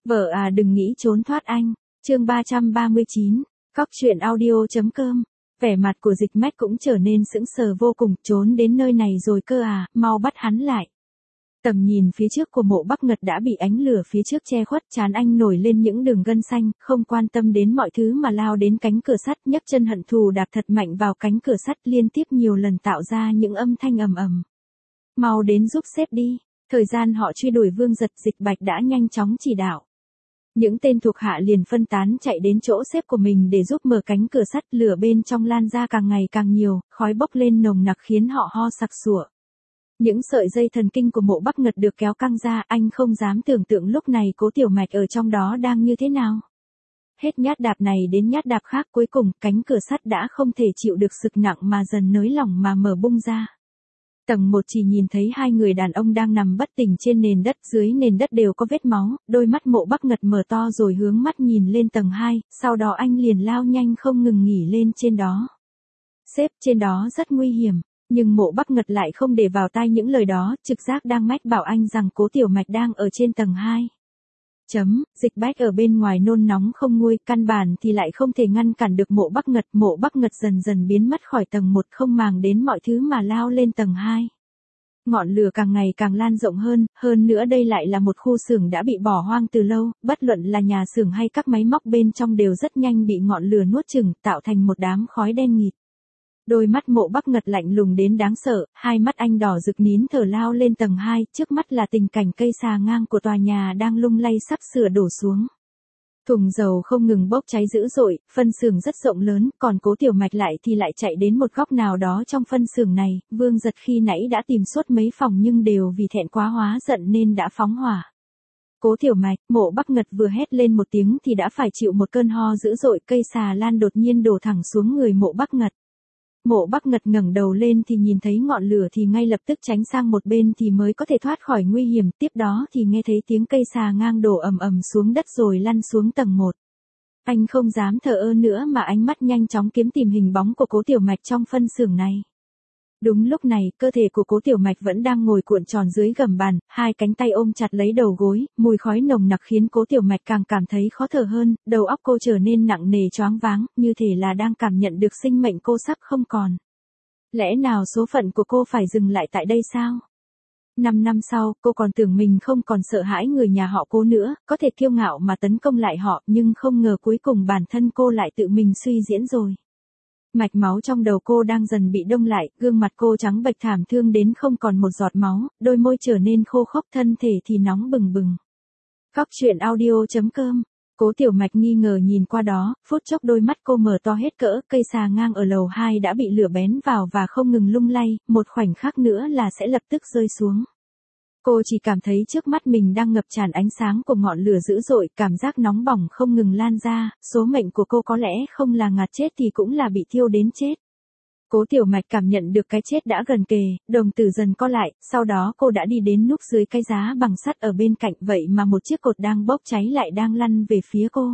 Vợ à đừng nghĩ trốn thoát anh. Chương 339, Cóc truyện audio.com. Vẻ mặt của Dịch Mách cũng trở nên sững sờ vô cùng, trốn đến nơi này rồi cơ à, mau bắt hắn lại. Tầm nhìn phía trước của Mộ Bắc Ngật đã bị ánh lửa phía trước che khuất, trán anh nổi lên những đường gân xanh, không quan tâm đến mọi thứ mà lao đến cánh cửa sắt, nhấc chân hận thù đạp thật mạnh vào cánh cửa sắt, liên tiếp nhiều lần tạo ra những âm thanh ầm ầm. Mau đến giúp sếp đi. Thời gian họ truy đuổi Vương Giật, Dịch Bạch đã nhanh chóng chỉ đạo. Những tên thuộc hạ liền phân tán chạy đến chỗ sếp của mình để giúp mở cánh cửa sắt, lửa bên trong lan ra càng ngày càng nhiều, khói bốc lên nồng nặc khiến họ ho sặc sụa. Những sợi dây thần kinh của Mộ Bắc Ngật được kéo căng ra, anh không dám tưởng tượng lúc này Cố Tiểu Mạch ở trong đó đang như thế nào. Hết nhát đạp này đến nhát đạp khác, cuối cùng cánh cửa sắt đã không thể chịu được sức nặng mà dần nới lỏng mà mở bung ra. Tầng 1 chỉ nhìn thấy hai người đàn ông đang nằm bất tỉnh trên nền đất, dưới nền đất đều có vết máu, đôi mắt Mộ Bắc Ngật mở to rồi hướng mắt nhìn lên tầng 2, sau đó anh liền lao nhanh không ngừng nghỉ lên trên đó. Sếp, trên đó rất nguy hiểm, nhưng Mộ Bắc Ngật lại không để vào tai những lời đó, trực giác đang mách bảo anh rằng Cố Tiểu Mạch đang ở trên tầng 2. Dịch Bách ở bên ngoài nôn nóng không nguôi, căn bản thì lại không thể ngăn cản được Mộ Bắc Ngật dần dần biến mất khỏi tầng 1 không màng đến mọi thứ mà lao lên tầng 2. Ngọn lửa càng ngày càng lan rộng hơn nữa đây lại là một khu xưởng đã bị bỏ hoang từ lâu, bất luận là nhà xưởng hay các máy móc bên trong đều rất nhanh bị ngọn lửa nuốt chửng, tạo thành một đám khói đen nghịt. Đôi mắt Mộ Bắc Ngật lạnh lùng đến đáng sợ, hai mắt anh đỏ rực nín thở lao lên tầng 2, trước mắt là tình cảnh cây xà ngang của tòa nhà đang lung lay sắp sửa đổ xuống. Thùng dầu không ngừng bốc cháy dữ dội, phân xưởng rất rộng lớn, còn Cố Tiểu Mạch lại chạy đến một góc nào đó trong phân xưởng này, Vương Giật khi nãy đã tìm suốt mấy phòng nhưng đều vì thẹn quá hóa giận nên đã phóng hỏa. Cố Tiểu Mạch, Mộ Bắc Ngật vừa hét lên một tiếng thì đã phải chịu một cơn ho dữ dội, cây xà lan đột nhiên đổ thẳng xuống người Mộ Bắc Ngật. Mộ Bắc Ngật ngẩng đầu lên thì nhìn thấy ngọn lửa thì ngay lập tức tránh sang một bên thì mới có thể thoát khỏi nguy hiểm, tiếp đó thì nghe thấy tiếng cây xà ngang đổ ầm ầm xuống đất rồi lăn xuống tầng 1. Anh không dám thờ ơ nữa mà ánh mắt nhanh chóng kiếm tìm hình bóng của Cố Tiểu Mạch trong phân xưởng này. Đúng lúc này, cơ thể của Cố Tiểu Mạch vẫn đang ngồi cuộn tròn dưới gầm bàn, hai cánh tay ôm chặt lấy đầu gối, mùi khói nồng nặc khiến Cố Tiểu Mạch càng cảm thấy khó thở hơn, đầu óc cô trở nên nặng nề choáng váng, như thể là đang cảm nhận được sinh mệnh cô sắp không còn. Lẽ nào số phận của cô phải dừng lại tại đây sao? 5 năm sau, cô còn tưởng mình không còn sợ hãi người nhà họ Cố nữa, có thể kiêu ngạo mà tấn công lại họ, nhưng không ngờ cuối cùng bản thân cô lại tự mình suy diễn rồi. Mạch máu trong đầu cô đang dần bị đông lại, gương mặt cô trắng bệch thảm thương đến không còn một giọt máu, đôi môi trở nên khô khốc, thân thể thì nóng bừng bừng. Cóc truyện audio.com. Cố Tiểu Mạch nghi ngờ nhìn qua đó, phút chốc đôi mắt cô mở to hết cỡ, cây xà ngang ở lầu 2 đã bị lửa bén vào và không ngừng lung lay, một khoảnh khắc nữa là sẽ lập tức rơi xuống. Cô chỉ cảm thấy trước mắt mình đang ngập tràn ánh sáng của ngọn lửa dữ dội, cảm giác nóng bỏng không ngừng lan ra, số mệnh của cô có lẽ không là ngạt chết thì cũng là bị thiêu đến chết. Cố Tiểu Mạch cảm nhận được cái chết đã gần kề, đồng tử dần co lại, sau đó cô đã đi đến núp dưới cái giá bằng sắt ở bên cạnh, vậy mà một chiếc cột đang bốc cháy lại đang lăn về phía cô.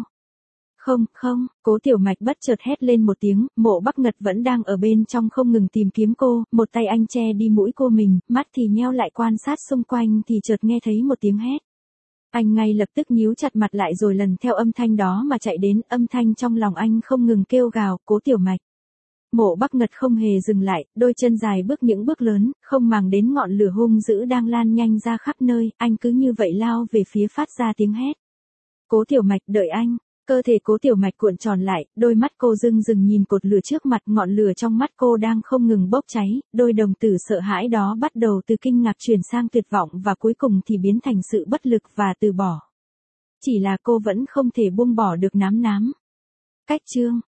Không, Cố Tiểu Mạch bất chợt hét lên một tiếng, Mộ Bắc Ngật vẫn đang ở bên trong không ngừng tìm kiếm cô, một tay anh che đi mũi cô mình, mắt thì nheo lại quan sát xung quanh thì chợt nghe thấy một tiếng hét. Anh ngay lập tức nhíu chặt mặt lại rồi lần theo âm thanh đó mà chạy đến, âm thanh trong lòng anh không ngừng kêu gào, Cố Tiểu Mạch. Mộ Bắc Ngật không hề dừng lại, đôi chân dài bước những bước lớn, không màng đến ngọn lửa hung dữ đang lan nhanh ra khắp nơi, anh cứ như vậy lao về phía phát ra tiếng hét. Cố Tiểu Mạch, đợi anh. Cơ thể Cố Tiểu Mạch cuộn tròn lại, đôi mắt cô rưng rưng nhìn cột lửa trước mặt, ngọn lửa trong mắt cô đang không ngừng bốc cháy, đôi đồng tử sợ hãi đó bắt đầu từ kinh ngạc chuyển sang tuyệt vọng và cuối cùng thì biến thành sự bất lực và từ bỏ. Chỉ là cô vẫn không thể buông bỏ được nám. Cách chương